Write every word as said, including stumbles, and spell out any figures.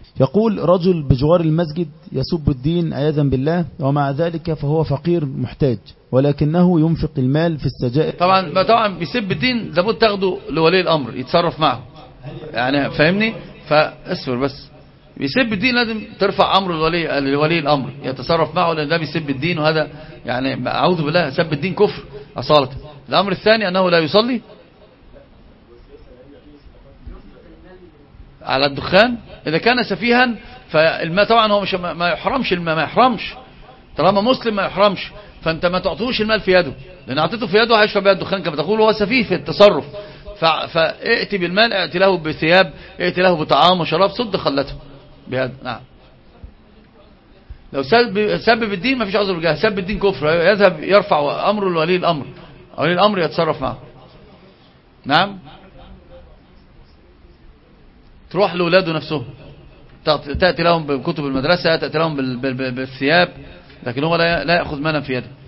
يقول رجل بجوار المسجد يسب الدين عياذا بالله، ومع ذلك فهو فقير محتاج ولكنه ينفق المال في السجائر. طبعا طبعا بيسب الدين لابد تاخده لولي الامر يتصرف معه، يعني فاهمني؟ فاصبر بس. بيسب الدين لازم ترفع امره لولي لولي الامر يتصرف معه، لان ده بيسب الدين، وهذا يعني اعوذ بالله سب الدين كفر اصاله. الامر الثاني انه لا يصلي على الدخان اذا كان سفيها. فالماء طبعا هو مش ما يحرمش الماء، ما يحرمش طالما مسلم ما يحرمش. فانت ما تعطوش المال في يده، لان اعطيته في يده هيشرب بها الدخان كما تقول، هو سفيه في التصرف. فائتي بالمال، ائتي له بثياب، ائتي له بطعام وشراب، صد خلته بهذا. نعم. لو سب سبب الدين ما فيش عذر بجاه، سب الدين كفر، يذهب يرفع امره لولي الامر، ولي الامر يتصرف معه. نعم. تروح لاولاده نفسهم، تاتي لهم بكتب المدرسه، تاتي لهم بالثياب، لكن هو لا ياخذ مالا في يده.